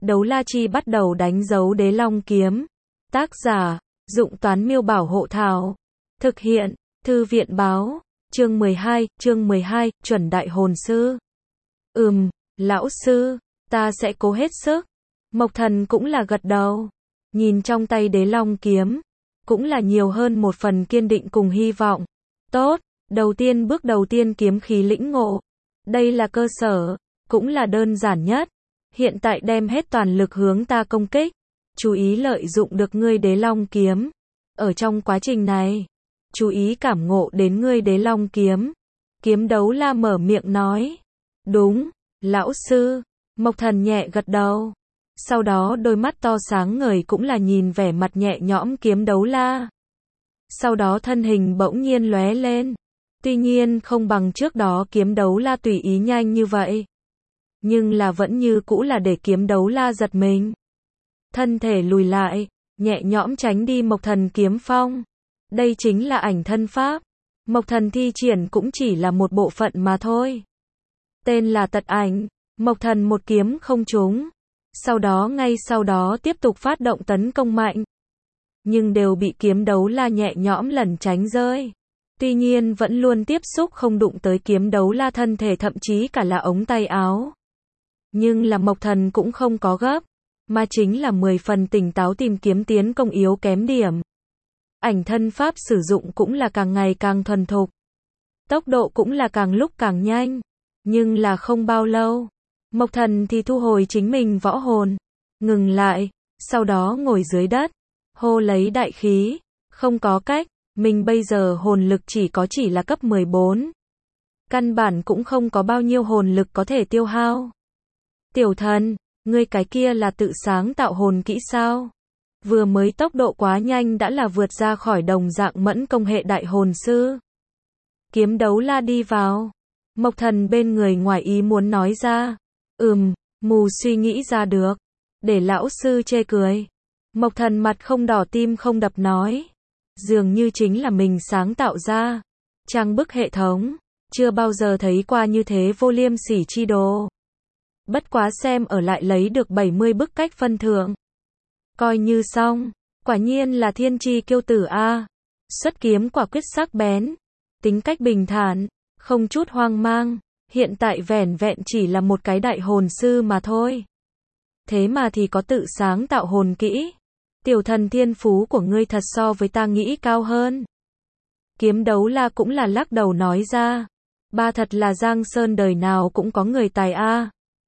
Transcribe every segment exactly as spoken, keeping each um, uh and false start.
Đấu la chi bắt đầu đánh dấu đế long kiếm. Tác giả, Dụng Toán Miêu Bảo Hộ Thảo. Thực hiện, Thư viện Báo. Chương mười hai, chương mười hai, chuẩn đại hồn sư. Ừm, lão sư, ta sẽ cố hết sức. Mộc Thần cũng là gật đầu. Nhìn trong tay đế long kiếm, cũng là nhiều hơn một phần kiên định cùng hy vọng. Tốt, đầu tiên bước đầu tiên kiếm khí lĩnh ngộ. Đây là cơ sở, cũng là đơn giản nhất. Hiện tại đem hết toàn lực hướng ta công kích. Chú ý lợi dụng được ngươi đế long kiếm. Ở trong quá trình này, chú ý cảm ngộ đến ngươi đế long kiếm. Kiếm đấu la mở miệng nói. Đúng, lão sư. Mộc Thần nhẹ gật đầu. Sau đó đôi mắt to sáng ngời cũng là nhìn vẻ mặt nhẹ nhõm kiếm đấu la. Sau đó thân hình bỗng nhiên lóe lên. Tuy nhiên không bằng trước đó kiếm đấu la tùy ý nhanh như vậy. Nhưng là vẫn như cũ là để kiếm đấu la giật mình. Thân thể lùi lại, nhẹ nhõm tránh đi Mộc Thần kiếm phong. Đây chính là ảnh thân pháp. Mộc Thần thi triển cũng chỉ là một bộ phận mà thôi. Tên là tật ảnh. Mộc Thần một kiếm không trúng. Sau đó ngay sau đó tiếp tục phát động tấn công mạnh. Nhưng đều bị kiếm đấu la nhẹ nhõm lẩn tránh rơi. Tuy nhiên vẫn luôn tiếp xúc không đụng tới kiếm đấu la thân thể, thậm chí cả là ống tay áo. Nhưng là Mộc Thần cũng không có gấp, mà chính là mười phần tỉnh táo tìm kiếm tiến công yếu kém điểm. Ảnh thân pháp sử dụng cũng là càng ngày càng thuần thục. Tốc độ cũng là càng lúc càng nhanh. Nhưng là không bao lâu, Mộc Thần thì thu hồi chính mình võ hồn, ngừng lại, sau đó ngồi dưới đất, hô lấy đại khí. Không có cách, mình bây giờ hồn lực chỉ có chỉ là cấp mười bốn. Căn bản cũng không có bao nhiêu hồn lực có thể tiêu hao. Tiểu thần, ngươi cái kia là tự sáng tạo hồn kỹ sao? Vừa mới tốc độ quá nhanh đã là vượt ra khỏi đồng dạng mẫn công hệ đại hồn sư. Kiếm đấu la đi vào. Mộc Thần bên người ngoài ý muốn nói ra. Ừm, mù suy nghĩ ra được. Để lão sư chê cười. Mộc Thần mặt không đỏ tim không đập nói. Dường như chính là mình sáng tạo ra. Trang bức hệ thống. Chưa bao giờ thấy qua như thế vô liêm sỉ chi đồ. Bất quá xem ở lại lấy được bảy mươi bức cách phân thượng. Coi như xong. Quả nhiên là thiên chi kiêu tử a. Xuất kiếm quả quyết sắc bén. Tính cách bình thản. Không chút hoang mang. Hiện tại vẻn vẹn chỉ là một cái đại hồn sư mà thôi. Thế mà thì có tự sáng tạo hồn kỹ. Tiểu thần thiên phú của ngươi thật so với ta nghĩ cao hơn. Kiếm đấu la cũng là lắc đầu nói ra. Ba thật là Giang Sơn đời nào cũng có người tài a.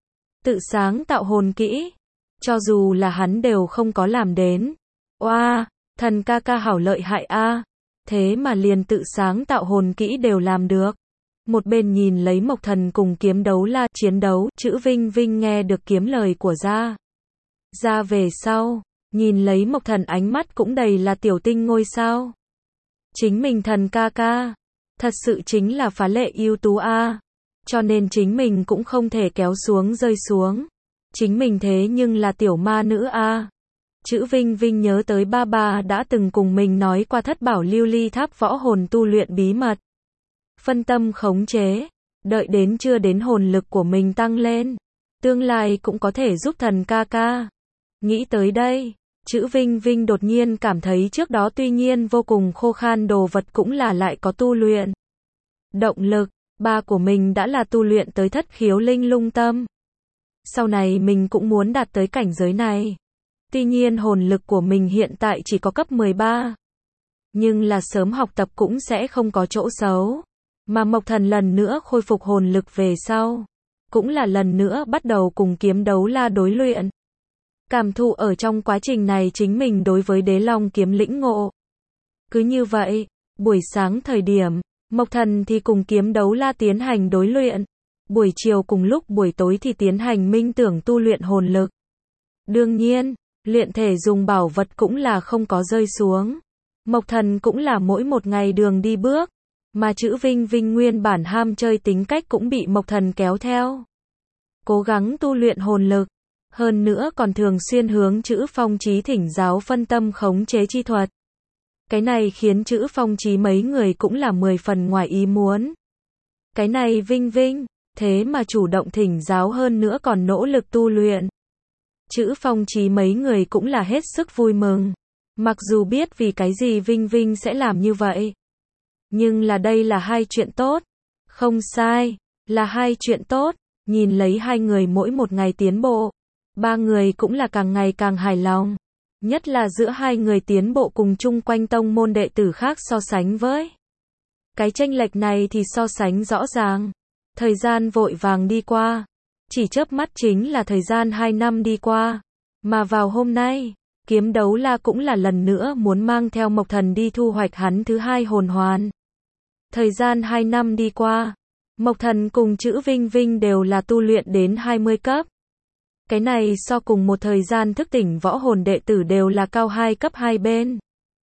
Tự sáng tạo hồn kỹ. Cho dù là hắn đều không có làm đến. Oa, wow, thần ca ca hảo lợi hại a. Thế mà liền tự sáng tạo hồn kỹ đều làm được. Một bên nhìn lấy Mộc Thần cùng kiếm đấu la chiến đấu, chữ Vinh Vinh nghe được kiếm lời của Gia. Gia về sau, nhìn lấy Mộc Thần ánh mắt cũng đầy là tiểu tinh ngôi sao. Chính mình thần ca ca, thật sự chính là phá lệ ưu tú a. Cho nên chính mình cũng không thể kéo xuống rơi xuống. Chính mình thế nhưng là tiểu ma nữ a. Chữ Vinh Vinh nhớ tới ba ba đã từng cùng mình nói qua thất bảo lưu ly tháp võ hồn tu luyện bí mật. Phân tâm khống chế, đợi đến chưa đến hồn lực của mình tăng lên, tương lai cũng có thể giúp thần ca ca. Nghĩ tới đây, chữ Vinh Vinh đột nhiên cảm thấy trước đó tuy nhiên vô cùng khô khan đồ vật cũng là lại có tu luyện. Động lực, ba của mình đã là tu luyện tới thất khiếu linh lung tâm. Sau này mình cũng muốn đạt tới cảnh giới này. Tuy nhiên hồn lực của mình hiện tại chỉ có cấp mười ba. Nhưng là sớm học tập cũng sẽ không có chỗ xấu. Mà Mộc Thần lần nữa khôi phục hồn lực về sau. Cũng là lần nữa bắt đầu cùng kiếm đấu la đối luyện. Cảm thụ ở trong quá trình này chính mình đối với đế long kiếm lĩnh ngộ. Cứ như vậy, buổi sáng thời điểm, Mộc Thần thì cùng kiếm đấu la tiến hành đối luyện. Buổi chiều cùng lúc buổi tối thì tiến hành minh tưởng tu luyện hồn lực. Đương nhiên, luyện thể dùng bảo vật cũng là không có rơi xuống. Mộc Thần cũng là mỗi một ngày đường đi bước. Mà chữ Vinh Vinh nguyên bản ham chơi tính cách cũng bị Mộc Thần kéo theo. Cố gắng tu luyện hồn lực. Hơn nữa còn thường xuyên hướng chữ Phong Chí thỉnh giáo phân tâm khống chế chi thuật. Cái này khiến chữ Phong Chí mấy người cũng là mười phần ngoài ý muốn. Cái này Vinh Vinh, thế mà chủ động thỉnh giáo hơn nữa còn nỗ lực tu luyện. Chữ Phong Chí mấy người cũng là hết sức vui mừng. Mặc dù biết vì cái gì Vinh Vinh sẽ làm như vậy. Nhưng là đây là hai chuyện tốt. Không sai, là hai chuyện tốt. Nhìn lấy hai người mỗi một ngày tiến bộ. Ba người cũng là càng ngày càng hài lòng. Nhất là giữa hai người tiến bộ cùng chung quanh tông môn đệ tử khác so sánh với. Cái chênh lệch này thì so sánh rõ ràng. Thời gian vội vàng đi qua. Chỉ chớp mắt chính là thời gian hai năm đi qua. Mà vào hôm nay, Kiếm Đấu La cũng là lần nữa muốn mang theo Mộc Thần đi thu hoạch hắn thứ hai hồn hoàn. Thời gian hai năm đi qua, Mộc Thần cùng Chữ Vinh Vinh đều là tu luyện đến hai mươi cấp. Cái này so cùng một thời gian thức tỉnh võ hồn đệ tử đều là cao hai cấp hai bên.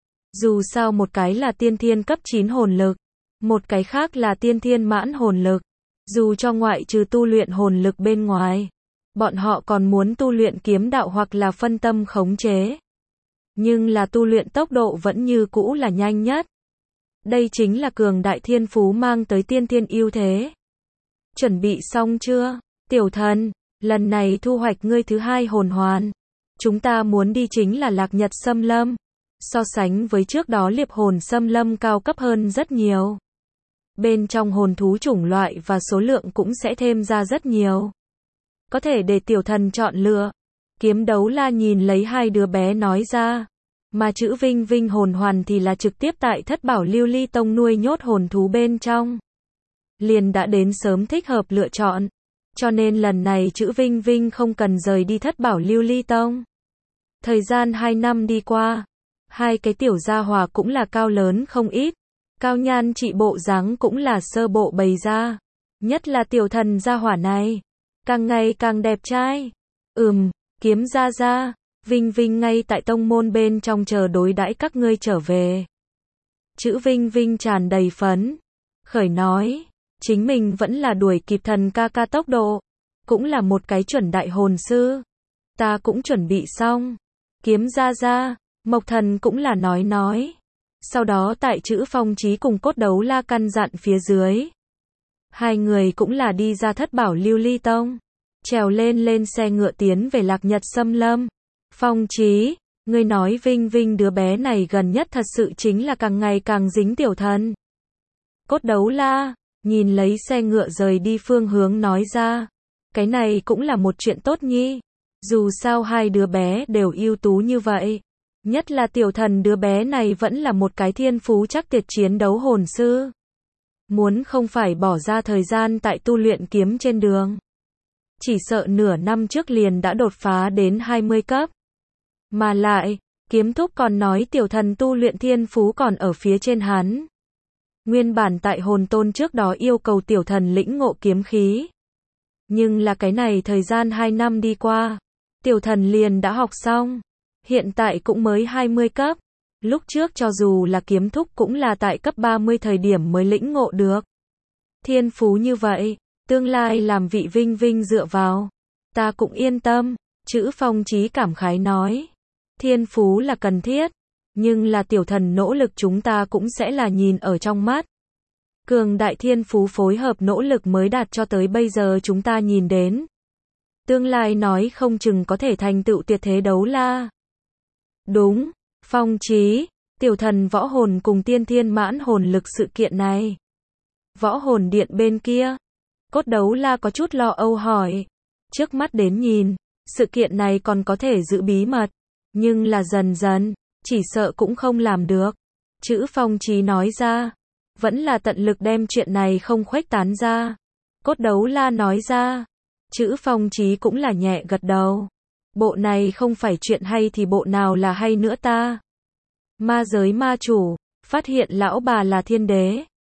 Dù sao một cái là tiên thiên cấp chín hồn lực, một cái khác là tiên thiên mãn hồn lực. Dù cho ngoại trừ tu luyện hồn lực bên ngoài, bọn họ còn muốn tu luyện kiếm đạo hoặc là phân tâm khống chế. Nhưng là tu luyện tốc độ vẫn như cũ là nhanh nhất. Đây chính là cường đại thiên phú mang tới tiên thiên ưu thế. Chuẩn bị xong chưa, tiểu thần? Lần này thu hoạch ngươi thứ hai hồn hoàn. Chúng ta muốn đi chính là Lạc Nhật Xâm Lâm. So sánh với trước đó Liệp Hồn Xâm Lâm cao cấp hơn rất nhiều. Bên trong hồn thú chủng loại và số lượng cũng sẽ thêm ra rất nhiều. Có thể để tiểu thần chọn lựa. Kiếm Đấu La nhìn lấy hai đứa bé nói ra. Mà Chữ Vinh Vinh hồn hoàn thì là trực tiếp tại Thất Bảo Lưu Ly Tông nuôi nhốt hồn thú bên trong. Liền đã đến sớm thích hợp lựa chọn. Cho nên lần này Chữ Vinh Vinh không cần rời đi Thất Bảo Lưu Ly Tông. Thời gian hai năm đi qua. Hai cái tiểu gia hỏa cũng là cao lớn không ít. Cao nhan trị bộ dáng cũng là sơ bộ bày ra. Nhất là tiểu thần gia hỏa này. Càng ngày càng đẹp trai. Ừm, Kiếm gia gia. Vinh Vinh ngay tại tông môn bên trong chờ đối đãi các ngươi trở về. Chữ Vinh Vinh tràn đầy phấn. Khởi nói. Chính mình vẫn là đuổi kịp thần ca ca tốc độ. Cũng là một cái chuẩn đại hồn sư. Ta cũng chuẩn bị xong. Kiếm gia gia. Mộc Thần cũng là nói nói. Sau đó tại Chữ Phong Chí cùng Cốt Đấu La căn dặn phía dưới. Hai người cũng là đi ra Thất Bảo Lưu Ly Tông. Trèo lên lên xe ngựa tiến về Lạc Nhật Xâm Lâm. Phong Chí, ngươi nói Vinh Vinh đứa bé này gần nhất thật sự chính là càng ngày càng dính tiểu thần. Cốt Đấu La, nhìn lấy xe ngựa rời đi phương hướng nói ra. Cái này cũng là một chuyện tốt nhi. Dù sao hai đứa bé đều ưu tú như vậy. Nhất là tiểu thần đứa bé này vẫn là một cái thiên phú chắc tuyệt chiến đấu hồn sư. Muốn không phải bỏ ra thời gian tại tu luyện kiếm trên đường. Chỉ sợ nửa năm trước liền đã đột phá đến hai mươi cấp. Mà lại, Kiếm Thúc còn nói tiểu thần tu luyện thiên phú còn ở phía trên hắn. Nguyên bản tại hồn tôn trước đó yêu cầu tiểu thần lĩnh ngộ kiếm khí. Nhưng là cái này thời gian hai năm đi qua. Tiểu thần liền đã học xong. Hiện tại cũng mới hai mươi cấp. Lúc trước cho dù là Kiếm Thúc cũng là tại cấp ba mươi thời điểm mới lĩnh ngộ được. Thiên phú như vậy, tương lai làm vị Vinh Vinh dựa vào. Ta cũng yên tâm. Chữ Phong Chí cảm khái nói. Thiên phú là cần thiết. Nhưng là tiểu thần nỗ lực chúng ta cũng sẽ là nhìn ở trong mắt. Cường đại thiên phú phối hợp nỗ lực mới đạt cho tới bây giờ chúng ta nhìn đến. Tương lai nói không chừng có thể thành tựu tuyệt thế đấu la. Đúng, Phong Chí, tiểu thần võ hồn cùng tiên thiên mãn hồn lực sự kiện này. Võ hồn điện bên kia. Cốt Đấu La có chút lo âu hỏi. Trước mắt đến nhìn, sự kiện này còn có thể giữ bí mật. Nhưng là dần dần, chỉ sợ cũng không làm được. Chữ Phong Chí nói ra. Vẫn là tận lực đem chuyện này không khuếch tán ra. Cốt Đấu La nói ra. Chữ Phong Chí cũng là nhẹ gật đầu. Bộ này không phải chuyện hay thì bộ nào là hay nữa ta. Ma giới ma chủ, phát hiện lão bà là thiên đế.